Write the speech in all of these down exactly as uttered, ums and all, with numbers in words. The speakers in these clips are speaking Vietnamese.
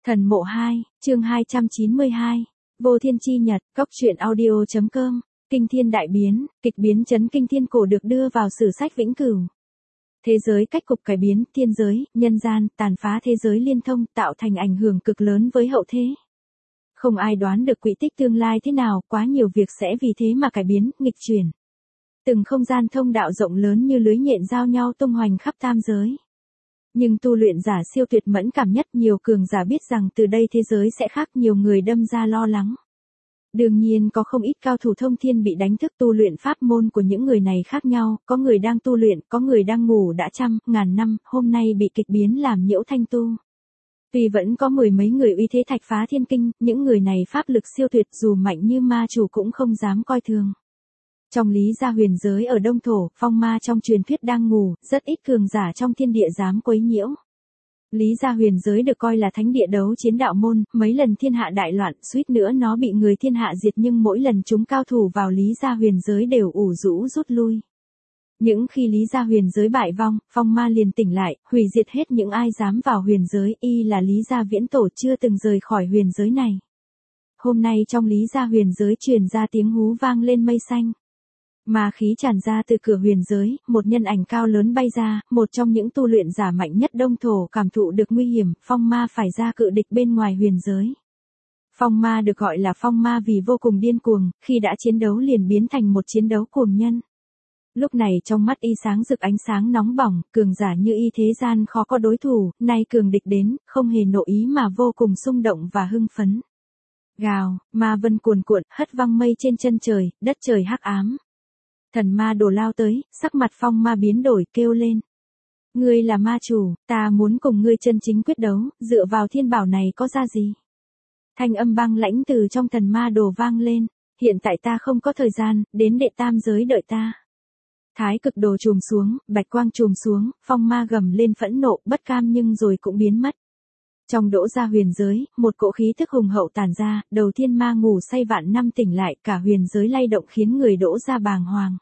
Thần mộ hai, chương hai trăm chín mươi hai. Vô thiên chi nhật, cốc truyện audio.com. Kinh thiên đại biến, kịch biến chấn kinh thiên cổ được đưa vào sử sách vĩnh cửu. Thế giới cách cục cải biến, thiên giới, nhân gian, tàn phá thế giới liên thông, tạo thành ảnh hưởng cực lớn với hậu thế. Không ai đoán được quỹ tích tương lai thế nào, quá nhiều việc sẽ vì thế mà cải biến, nghịch chuyển. Từng không gian thông đạo rộng lớn như lưới nhện giao nhau tung hoành khắp tam giới. Nhưng tu luyện giả siêu tuyệt mẫn cảm nhất, nhiều cường giả biết rằng từ đây thế giới sẽ khác, nhiều người đâm ra lo lắng. Đương nhiên có không ít cao thủ thông thiên bị đánh thức, tu luyện pháp môn của những người này khác nhau, có người đang tu luyện, có người đang ngủ đã trăm, ngàn năm, hôm nay bị kịch biến làm nhiễu thanh tu. Tuy vẫn có mười mấy người uy thế thạch phá thiên kinh, những người này pháp lực siêu tuyệt, dù mạnh như ma chủ cũng không dám coi thường. Trong Lý Gia huyền giới ở Đông Thổ, phong ma trong truyền thuyết đang ngủ, rất ít cường giả trong thiên địa dám quấy nhiễu. Lý Gia huyền giới được coi là thánh địa đấu chiến đạo môn, mấy lần thiên hạ đại loạn, suýt nữa nó bị người thiên hạ diệt, nhưng mỗi lần chúng cao thủ vào Lý Gia huyền giới đều ủ rũ rút lui. Những khi Lý Gia huyền giới bại vong, phong ma liền tỉnh lại, hủy diệt hết những ai dám vào huyền giới, y là Lý Gia viễn tổ chưa từng rời khỏi huyền giới này. Hôm nay trong Lý Gia huyền giới truyền ra tiếng hú vang lên mây xanh. Ma khí tràn ra từ cửa huyền giới, một nhân ảnh cao lớn bay ra, một trong những tu luyện giả mạnh nhất Đông Thổ cảm thụ được nguy hiểm, phong ma phải ra cự địch bên ngoài huyền giới. Phong ma được gọi là phong ma vì vô cùng điên cuồng, khi đã chiến đấu liền biến thành một chiến đấu cuồng nhân. Lúc này trong mắt y sáng rực ánh sáng nóng bỏng, cường giả như y thế gian khó có đối thủ, nay cường địch đến, không hề nội ý mà vô cùng xung động và hưng phấn. Gào, ma vân cuồn cuộn, hất văng mây trên chân trời, đất trời hắc ám. Thần ma đồ lao tới, sắc mặt phong ma biến đổi, kêu lên. Ngươi là ma chủ, ta muốn cùng ngươi chân chính quyết đấu, dựa vào thiên bảo này có ra gì? Thanh âm băng lãnh từ trong thần ma đồ vang lên, hiện tại ta không có thời gian, đến đệ tam giới đợi ta. Thái cực đồ trùm xuống, bạch quang trùm xuống, phong ma gầm lên phẫn nộ, bất cam nhưng rồi cũng biến mất. Trong Đỗ Gia huyền giới, một cỗ khí thức hùng hậu tản ra, đầu thiên ma ngủ say vạn năm tỉnh lại, cả huyền giới lay động khiến người Đỗ Gia bàng hoàng.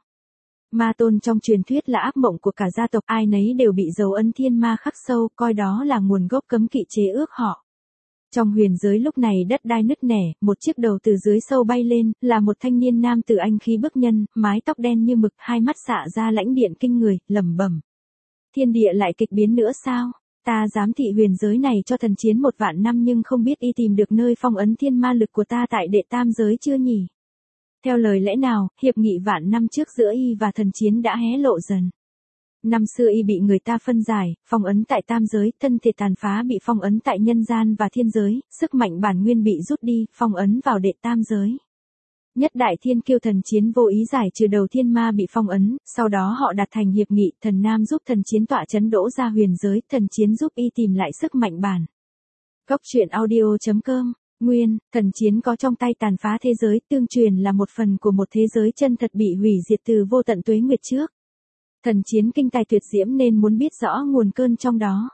Ma tôn trong truyền thuyết là ác mộng của cả gia tộc, ai nấy đều bị dấu ấn thiên ma khắc sâu, coi đó là nguồn gốc cấm kỵ chế ước họ. Trong huyền giới lúc này đất đai nứt nẻ, một chiếc đầu từ dưới sâu bay lên, là một thanh niên nam tử anh khí bức nhân, mái tóc đen như mực, hai mắt xạ ra lãnh điện kinh người, lẩm bẩm. Thiên địa lại kịch biến nữa sao? Ta dám thị huyền giới này cho thần chiến một vạn năm nhưng không biết y tìm được nơi phong ấn thiên ma lực của ta tại đệ tam giới chưa nhỉ? Theo lời lẽ nào, hiệp nghị vạn năm trước giữa y và thần chiến đã hé lộ dần. Năm xưa y bị người ta phân giải, phong ấn tại tam giới, thân thể tàn phá bị phong ấn tại nhân gian và thiên giới, sức mạnh bản nguyên bị rút đi, phong ấn vào đệ tam giới. Nhất đại thiên kiêu thần chiến vô ý giải trừ đầu thiên ma bị phong ấn, sau đó họ đặt thành hiệp nghị, thần nam giúp thần chiến tọa chấn Đỗ Gia huyền giới, thần chiến giúp y tìm lại sức mạnh bản. Cốc truyện audio.com. Nguyên, thần chiến có trong tay tàn phá thế giới, tương truyền là một phần của một thế giới chân thật bị hủy diệt từ vô tận tuế nguyệt trước. Thần chiến kinh tài tuyệt diễm nên muốn biết rõ nguồn cơn trong đó.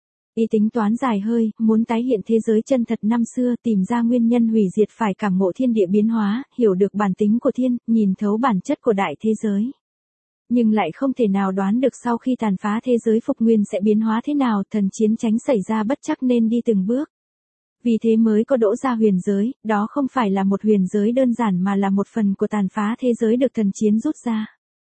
Y tính toán dài hơi, muốn tái hiện thế giới chân thật năm xưa, tìm ra nguyên nhân hủy diệt, phải cảm ngộ thiên địa biến hóa, hiểu được bản tính của thiên, nhìn thấu bản chất của đại thế giới. Nhưng lại không thể nào đoán được sau khi tàn phá thế giới phục nguyên sẽ biến hóa thế nào, thần chiến tránh xảy ra bất trắc nên đi từng bước. Vì thế mới có Đỗ Gia huyền giới, đó không phải là một huyền giới đơn giản mà là một phần của tàn phá thế giới được thần chiến rút ra.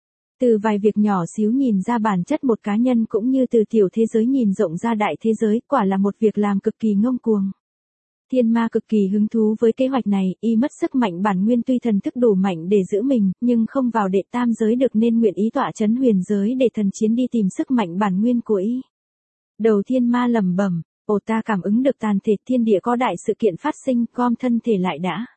Từ vài việc nhỏ xíu nhìn ra bản chất một cá nhân cũng như từ tiểu thế giới nhìn rộng ra đại thế giới, quả là một việc làm cực kỳ ngông cuồng. Thiên ma cực kỳ hứng thú với kế hoạch này, y mất sức mạnh bản nguyên, tuy thần thức đủ mạnh để giữ mình, nhưng không vào đệ tam giới được nên nguyện ý tọa chấn huyền giới để thần chiến đi tìm sức mạnh bản nguyên của y. Đầu thiên ma lẩm bẩm. Ồ, ta cảm ứng được tàn thể thiên địa có đại sự kiện phát sinh, gom thân thể lại đã.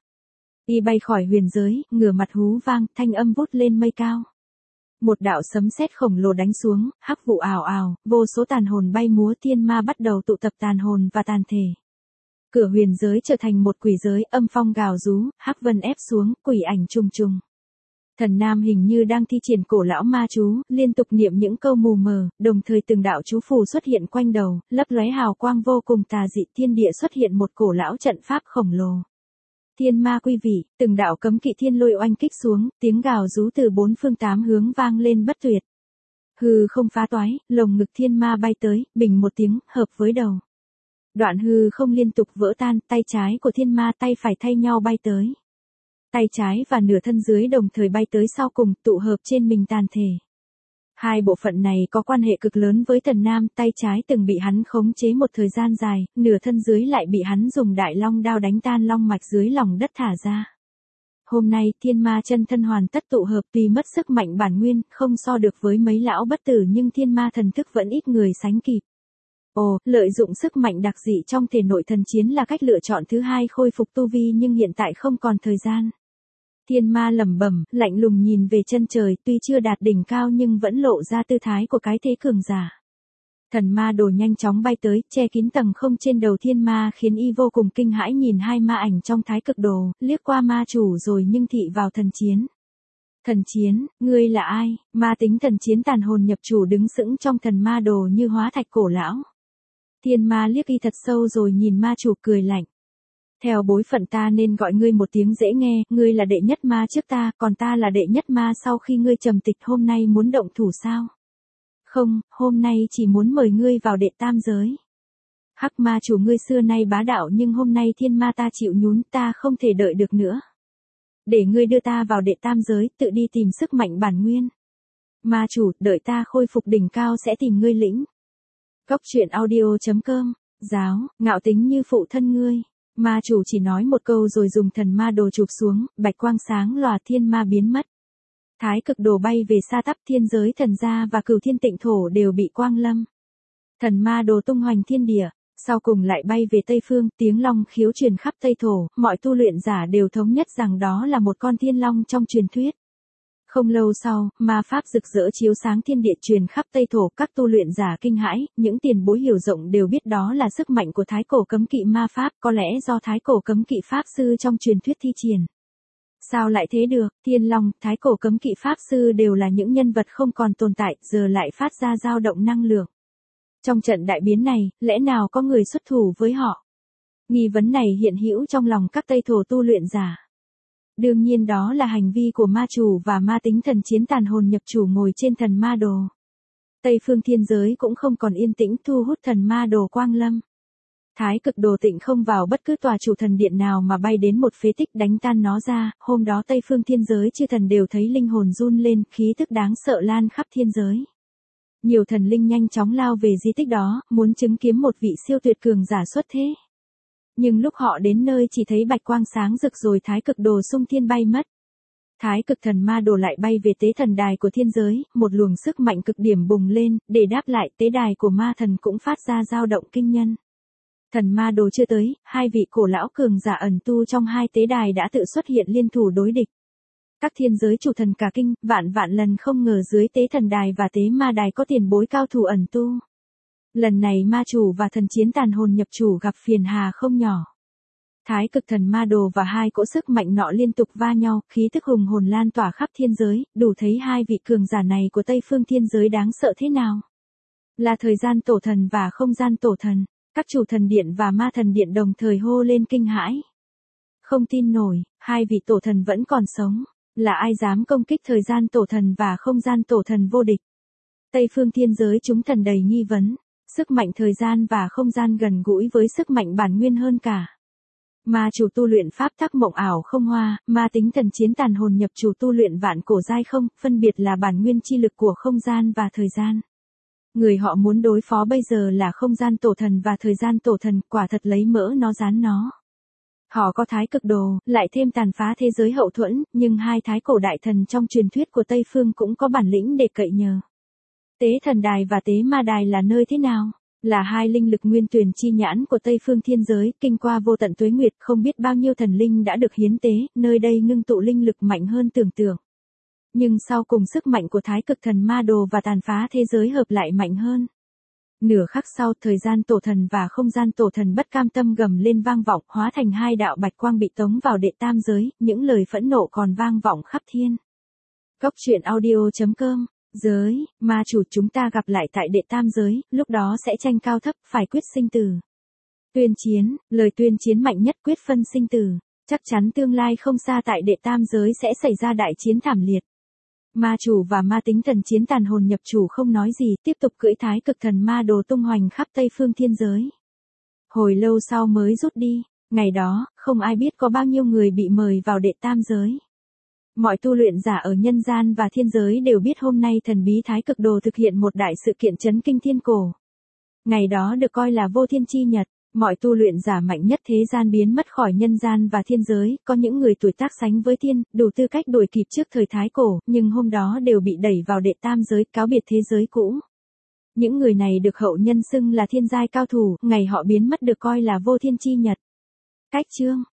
Y bay khỏi huyền giới, ngửa mặt hú vang, thanh âm vút lên mây cao. Một đạo sấm sét khổng lồ đánh xuống, hắc vụ ào ào, vô số tàn hồn bay múa, thiên ma bắt đầu tụ tập tàn hồn và tàn thể. Cửa huyền giới trở thành một quỷ giới, âm phong gào rú, hắc vân ép xuống, quỷ ảnh trùng trùng. Thần nam hình như đang thi triển cổ lão ma chú, liên tục niệm những câu mù mờ, đồng thời từng đạo chú phù xuất hiện quanh đầu, lấp lóe hào quang vô cùng tà dị, thiên địa xuất hiện một cổ lão trận pháp khổng lồ. Thiên ma quy vị, từng đạo cấm kỵ thiên lôi oanh kích xuống, tiếng gào rú từ bốn phương tám hướng vang lên bất tuyệt. Hư không phá toái, lồng ngực thiên ma bay tới, bình một tiếng, hợp với đầu. Đoạn hư không liên tục vỡ tan, tay trái của thiên ma tay phải thay nhau bay tới. Tay trái và nửa thân dưới đồng thời bay tới sau cùng, tụ hợp trên mình tàn thể. Hai bộ phận này có quan hệ cực lớn với Tần Nam, tay trái từng bị hắn khống chế một thời gian dài, nửa thân dưới lại bị hắn dùng đại long đao đánh tan long mạch dưới lòng đất thả ra. Hôm nay thiên ma chân thân hoàn tất tụ hợp, tuy mất sức mạnh bản nguyên, không so được với mấy lão bất tử nhưng thiên ma thần thức vẫn ít người sánh kịp. Ồ, lợi dụng sức mạnh đặc dị trong thể nội thần chiến là cách lựa chọn thứ hai khôi phục tu vi nhưng hiện tại không còn thời gian. Thiên ma lẩm bẩm, lạnh lùng nhìn về chân trời, tuy chưa đạt đỉnh cao nhưng vẫn lộ ra tư thái của cái thế cường giả. Thần ma đồ nhanh chóng bay tới, che kín tầng không trên đầu thiên ma khiến y vô cùng kinh hãi nhìn hai ma ảnh trong thái cực đồ, liếc qua ma chủ rồi nhưng thị vào thần chiến. Thần chiến, ngươi là ai? Ma tính thần chiến tàn hồn nhập chủ đứng sững trong thần ma đồ như hóa thạch cổ lão. Thiên ma liếc y thật sâu rồi nhìn ma chủ cười lạnh. Theo bối phận ta nên gọi ngươi một tiếng dễ nghe, ngươi là đệ nhất ma trước ta, còn ta là đệ nhất ma sau khi ngươi trầm tịch. Hôm nay muốn động thủ sao? Không, hôm nay chỉ muốn mời ngươi vào đệ tam giới. Hắc ma chủ ngươi xưa nay bá đạo nhưng hôm nay thiên ma ta chịu nhún, ta không thể đợi được nữa. Để ngươi đưa ta vào đệ tam giới, tự đi tìm sức mạnh bản nguyên. Ma chủ, đợi ta khôi phục đỉnh cao sẽ tìm ngươi lĩnh. Góc truyện audio chấm com, giáo, ngạo tính như phụ thân ngươi. Ma chủ chỉ nói một câu rồi dùng thần ma đồ chụp xuống, bạch quang sáng lòa thiên ma biến mất. Thái cực đồ bay về xa tắp, thiên giới thần gia và cửu thiên tịnh thổ đều bị quang lâm. Thần ma đồ tung hoành thiên địa, sau cùng lại bay về Tây Phương, tiếng long khiếu truyền khắp Tây Thổ, mọi tu luyện giả đều thống nhất rằng đó là một con thiên long trong truyền thuyết. Không lâu sau, ma pháp rực rỡ chiếu sáng thiên địa truyền khắp Tây Thổ, các tu luyện giả kinh hãi, những tiền bối hiểu rộng đều biết đó là sức mạnh của thái cổ cấm kỵ ma pháp, có lẽ do thái cổ cấm kỵ pháp sư trong truyền thuyết thi triển. Sao lại thế được, thiên long, thái cổ cấm kỵ pháp sư đều là những nhân vật không còn tồn tại, giờ lại phát ra dao động năng lượng. Trong trận đại biến này, lẽ nào có người xuất thủ với họ? Nghi vấn này hiện hữu trong lòng các Tây Thổ tu luyện giả. Đương nhiên đó là hành vi của ma chủ và ma tính thần chiến tàn hồn nhập chủ ngồi trên thần ma đồ. Tây phương thiên giới cũng không còn yên tĩnh thu hút thần ma đồ quang lâm. Thái cực đồ tịnh không vào bất cứ tòa chủ thần điện nào mà bay đến một phế tích đánh tan nó ra, hôm đó Tây phương thiên giới chư thần đều thấy linh hồn run lên, khí tức đáng sợ lan khắp thiên giới. Nhiều thần linh nhanh chóng lao về di tích đó, muốn chứng kiến một vị siêu tuyệt cường giả xuất thế. Nhưng lúc họ đến nơi chỉ thấy bạch quang sáng rực rồi thái cực đồ xung thiên bay mất. Thái cực thần ma đồ lại bay về tế thần đài của thiên giới, một luồng sức mạnh cực điểm bùng lên, để đáp lại tế đài của ma thần cũng phát ra dao động kinh nhân. Thần ma đồ chưa tới, hai vị cổ lão cường giả ẩn tu trong hai tế đài đã tự xuất hiện liên thủ đối địch. Các thiên giới chủ thần cả kinh, vạn vạn lần không ngờ dưới tế thần đài và tế ma đài có tiền bối cao thủ ẩn tu. Lần này ma chủ và thần chiến tàn hồn nhập chủ gặp phiền hà không nhỏ. Thái cực thần ma đồ và hai cỗ sức mạnh nọ liên tục va nhau, khí tức hùng hồn lan tỏa khắp thiên giới, đủ thấy hai vị cường giả này của Tây phương thiên giới đáng sợ thế nào. Là thời gian tổ thần và không gian tổ thần, các chủ thần điện và ma thần điện đồng thời hô lên kinh hãi. Không tin nổi, hai vị tổ thần vẫn còn sống, là ai dám công kích thời gian tổ thần và không gian tổ thần vô địch. Tây phương thiên giới chúng thần đầy nghi vấn. Sức mạnh thời gian và không gian gần gũi với sức mạnh bản nguyên hơn cả. Ma chủ tu luyện pháp tắc mộng ảo không hoa, ma tính thần chiến tàn hồn nhập chủ tu luyện vạn cổ giai không, phân biệt là bản nguyên chi lực của không gian và thời gian. Người họ muốn đối phó bây giờ là không gian tổ thần và thời gian tổ thần, quả thật lấy mỡ nó dán nó. Họ có thái cực đồ, lại thêm tàn phá thế giới hậu thuẫn, nhưng hai thái cổ đại thần trong truyền thuyết của Tây phương cũng có bản lĩnh để cậy nhờ. Tế thần đài và tế ma đài là nơi thế nào? Là hai linh lực nguyên tuyển chi nhãn của Tây phương thiên giới, kinh qua vô tận tuế nguyệt, không biết bao nhiêu thần linh đã được hiến tế, nơi đây ngưng tụ linh lực mạnh hơn tưởng tượng. Nhưng sau cùng sức mạnh của thái cực thần ma đồ và tàn phá thế giới hợp lại mạnh hơn. Nửa khắc sau, thời gian tổ thần và không gian tổ thần bất cam tâm gầm lên vang vọng, hóa thành hai đạo bạch quang bị tống vào đệ tam giới, những lời phẫn nộ còn vang vọng khắp thiên. Góc truyện audio chấm com. Giới, ma chủ chúng ta gặp lại tại đệ tam giới, lúc đó sẽ tranh cao thấp, phải quyết sinh tử. Tuyên chiến, lời tuyên chiến mạnh nhất quyết phân sinh tử. Chắc chắn tương lai không xa tại đệ tam giới sẽ xảy ra đại chiến thảm liệt. Ma chủ và ma tính thần chiến tàn hồn nhập chủ không nói gì, tiếp tục cưỡi thái cực thần ma đồ tung hoành khắp Tây phương thiên giới. Hồi lâu sau mới rút đi, ngày đó, không ai biết có bao nhiêu người bị mời vào đệ tam giới. Mọi tu luyện giả ở nhân gian và thiên giới đều biết hôm nay thần bí Thái Cực Đồ thực hiện một đại sự kiện chấn kinh thiên cổ. Ngày đó được coi là vô thiên chi nhật, mọi tu luyện giả mạnh nhất thế gian biến mất khỏi nhân gian và thiên giới, có những người tuổi tác sánh với tiên, đủ tư cách đuổi kịp trước thời Thái Cổ, nhưng hôm đó đều bị đẩy vào đệ tam giới, cáo biệt thế giới cũ. Những người này được hậu nhân xưng là thiên giai cao thủ, ngày họ biến mất được coi là vô thiên chi nhật. Cách chương